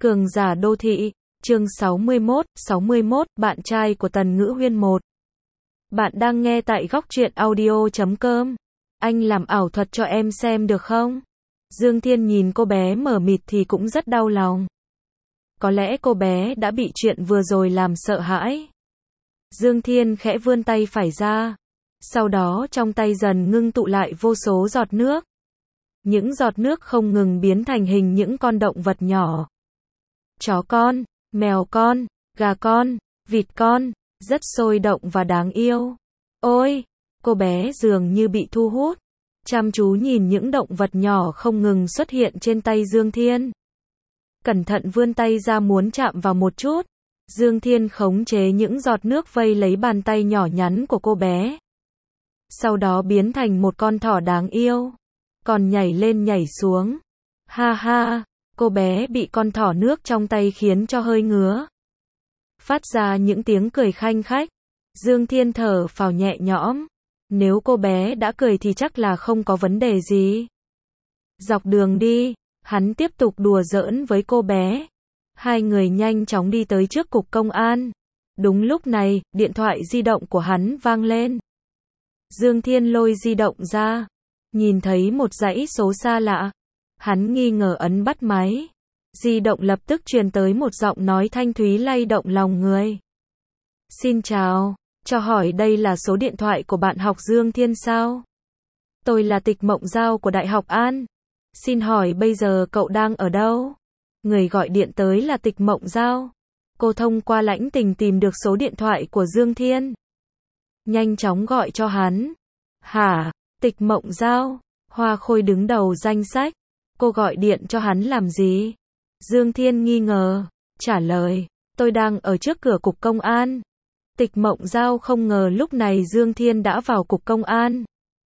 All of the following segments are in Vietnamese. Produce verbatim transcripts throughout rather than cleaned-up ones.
Cường giả đô thị, chương sáu mươi mốt, sáu mươi mốt, bạn trai của Tần Ngữ Huyên một. Bạn đang nghe tại góc truyện audio chấm com. Anh làm ảo thuật cho em xem được không? Dương Thiên nhìn cô bé mờ mịt thì cũng rất đau lòng. Có lẽ cô bé đã bị chuyện vừa rồi làm sợ hãi. Dương Thiên khẽ vươn tay phải ra. Sau đó trong tay dần ngưng tụ lại vô số giọt nước. Những giọt nước không ngừng biến thành hình những con động vật nhỏ. Chó con, mèo con, gà con, vịt con, rất sôi động và đáng yêu. Ôi, cô bé dường như bị thu hút, chăm chú nhìn những động vật nhỏ không ngừng xuất hiện trên tay Dương Thiên. Cẩn thận vươn tay ra muốn chạm vào một chút. Dương Thiên khống chế những giọt nước vây lấy bàn tay nhỏ nhắn của cô bé. Sau đó biến thành một con thỏ đáng yêu. Còn nhảy lên nhảy xuống. Ha ha, cô bé bị con thỏ nước trong tay khiến cho hơi ngứa. Phát ra những tiếng cười khanh khách. Dương Thiên thở phào nhẹ nhõm. Nếu cô bé đã cười thì chắc là không có vấn đề gì. Dọc đường đi, hắn tiếp tục đùa giỡn với cô bé. Hai người nhanh chóng đi tới trước cục công an. Đúng lúc này, điện thoại di động của hắn vang lên. Dương Thiên lôi di động ra. Nhìn thấy một dãy số xa lạ. Hắn nghi ngờ ấn bắt máy. Di động lập tức truyền tới một giọng nói thanh thúy lay động lòng người. Xin chào, cho hỏi đây là số điện thoại của bạn học Dương Thiên sao? Tôi là Tịch Mộng Giao của Đại học An. Xin hỏi bây giờ cậu đang ở đâu? Người gọi điện tới là Tịch Mộng Giao. Cô thông qua Lãnh Tình tìm được số điện thoại của Dương Thiên. Nhanh chóng gọi cho hắn. Hả? Tịch Mộng Giao, Hoa Khôi đứng đầu danh sách. Cô gọi điện cho hắn làm gì? Dương Thiên nghi ngờ, trả lời, tôi đang ở trước cửa cục công an. Tịch Mộng Giao không ngờ lúc này Dương Thiên đã vào cục công an.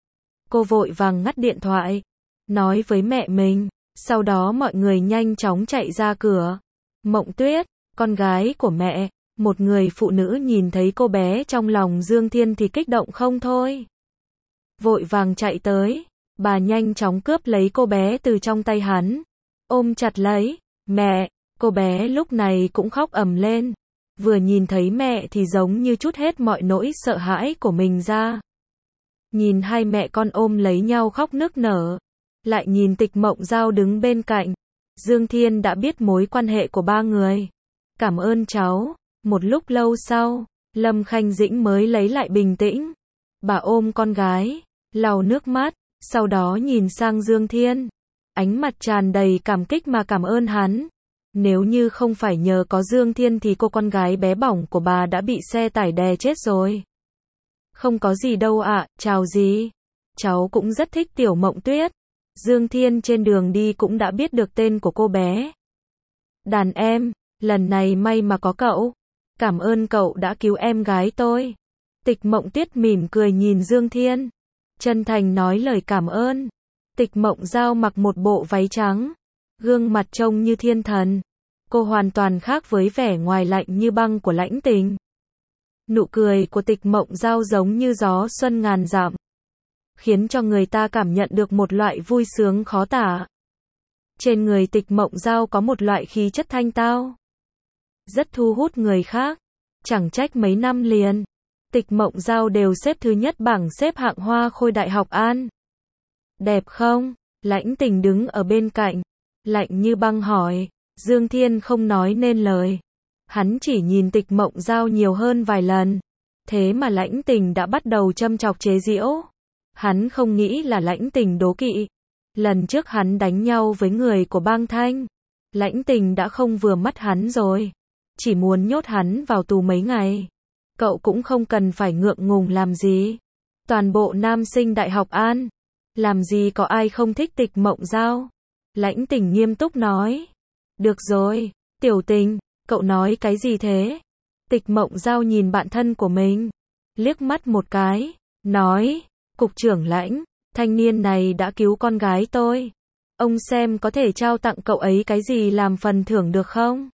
Cô vội vàng ngắt điện thoại, nói với mẹ mình, sau đó mọi người nhanh chóng chạy ra cửa. Mộng Tuyết, con gái của mẹ, một người phụ nữ nhìn thấy cô bé trong lòng Dương Thiên thì kích động không thôi. Vội vàng chạy tới, bà nhanh chóng cướp lấy cô bé từ trong tay hắn, ôm chặt lấy. Mẹ, cô bé lúc này cũng khóc ầm lên. Vừa nhìn thấy mẹ thì giống như trút hết mọi nỗi sợ hãi của mình ra. Nhìn hai mẹ con ôm lấy nhau khóc nức nở. Lại nhìn Tịch Mộng Giao đứng bên cạnh. Dương Thiên đã biết mối quan hệ của ba người. Cảm ơn cháu. Một lúc lâu sau, Lâm Khanh Dĩnh mới lấy lại bình tĩnh. Bà ôm con gái, lau nước mắt, sau đó nhìn sang Dương Thiên. Ánh mặt tràn đầy cảm kích mà cảm ơn hắn. Nếu như không phải nhờ có Dương Thiên thì cô con gái bé bỏng của bà đã bị xe tải đè chết rồi. Không có gì đâu ạ, à, chào gì. Cháu cũng rất thích Tiểu Mộng Tuyết. Dương Thiên trên đường đi cũng đã biết được tên của cô bé. Đàn em, lần này may mà có cậu. Cảm ơn cậu đã cứu em gái tôi. Tịch Mộng Tuyết mỉm cười nhìn Dương Thiên. Chân thành nói lời cảm ơn. Tịch Mộng Giao mặc một bộ váy trắng. Gương mặt trông như thiên thần. Cô hoàn toàn khác với vẻ ngoài lạnh như băng của Lãnh Tình. Nụ cười của Tịch Mộng Giao giống như gió xuân ngàn dặm. Khiến cho người ta cảm nhận được một loại vui sướng khó tả. Trên người Tịch Mộng Giao có một loại khí chất thanh tao. Rất thu hút người khác. Chẳng trách mấy năm liền. Tịch Mộng Giao đều xếp thứ nhất bảng xếp hạng Hoa Khôi Đại học An. Đẹp không? Lãnh Tình đứng ở bên cạnh. Lạnh như băng hỏi. Dương Thiên không nói nên lời. Hắn chỉ nhìn Tịch Mộng Giao nhiều hơn vài lần. Thế mà Lãnh Tình đã bắt đầu châm chọc chế giễu. Hắn không nghĩ là Lãnh Tình đố kỵ. Lần trước hắn đánh nhau với người của Bang Thanh. Lãnh Tình đã không vừa mắt hắn rồi. Chỉ muốn nhốt hắn vào tù mấy ngày. Cậu cũng không cần phải ngượng ngùng làm gì. Toàn bộ nam sinh Đại học An. Làm gì có ai không thích Tịch Mộng Giao. Lãnh Tình nghiêm túc nói. Được rồi, Tiểu Tình, cậu nói cái gì thế? Tịch Mộng Giao nhìn bạn thân của mình. Liếc mắt một cái. Nói, cục trưởng Lãnh, thanh niên này đã cứu con gái tôi. Ông xem có thể trao tặng cậu ấy cái gì làm phần thưởng được không?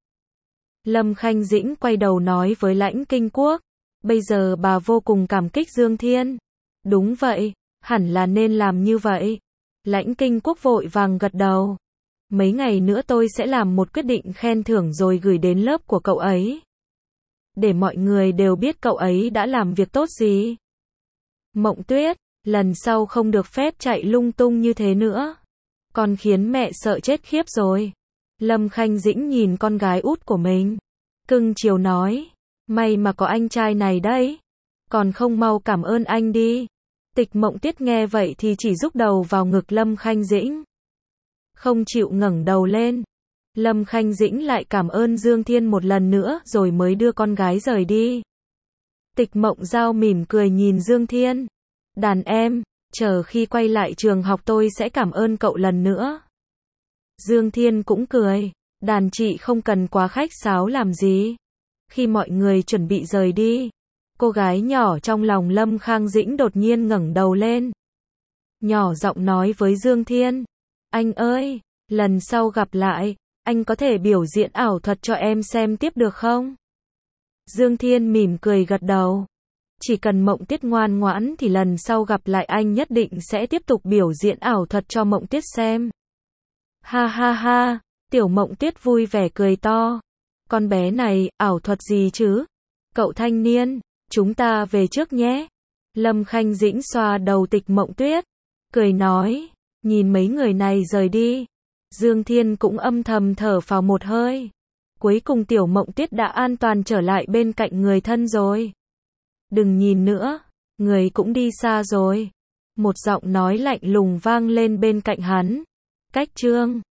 Lâm Khanh Dĩnh quay đầu nói với Lãnh Kinh Quốc. Bây giờ bà vô cùng cảm kích Dương Thiên. Đúng vậy, hẳn là nên làm như vậy. Lãnh Kinh Quốc vội vàng gật đầu. Mấy ngày nữa tôi sẽ làm một quyết định khen thưởng rồi gửi đến lớp của cậu ấy. Để mọi người đều biết cậu ấy đã làm việc tốt gì. Mộng Tuyết, lần sau không được phép chạy lung tung như thế nữa. Con khiến mẹ sợ chết khiếp rồi. Lâm Khanh Dĩnh nhìn con gái út của mình. Cưng chiều nói. May mà có anh trai này đấy. Còn không mau cảm ơn anh đi. Tịch Mộng Tuyết nghe vậy thì chỉ rúc đầu vào ngực Lâm Khanh Dĩnh. Không chịu ngẩng đầu lên. Lâm Khanh Dĩnh lại cảm ơn Dương Thiên một lần nữa rồi mới đưa con gái rời đi. Tịch Mộng Giao mỉm cười nhìn Dương Thiên. Đàn em, chờ khi quay lại trường học tôi sẽ cảm ơn cậu lần nữa. Dương Thiên cũng cười. Đàn chị không cần quá khách sáo làm gì. Khi mọi người chuẩn bị rời đi, cô gái nhỏ trong lòng Lâm Khang Dĩnh đột nhiên ngẩng đầu lên. Nhỏ giọng nói với Dương Thiên. Anh ơi, lần sau gặp lại, anh có thể biểu diễn ảo thuật cho em xem tiếp được không? Dương Thiên mỉm cười gật đầu. Chỉ cần Mộng Tuyết ngoan ngoãn thì lần sau gặp lại anh nhất định sẽ tiếp tục biểu diễn ảo thuật cho Mộng Tuyết xem. Ha ha ha, tiểu Mộng Tuyết vui vẻ cười to. Con bé này, ảo thuật gì chứ? Cậu thanh niên, chúng ta về trước nhé. Lâm Khanh Dĩnh xoa đầu Tịch Mộng Tuyết, cười nói, nhìn mấy người này rời đi. Dương Thiên cũng âm thầm thở phào một hơi. Cuối cùng tiểu Mộng Tuyết đã an toàn trở lại bên cạnh người thân rồi. Đừng nhìn nữa, người cũng đi xa rồi. Một giọng nói lạnh lùng vang lên bên cạnh hắn. Cách chương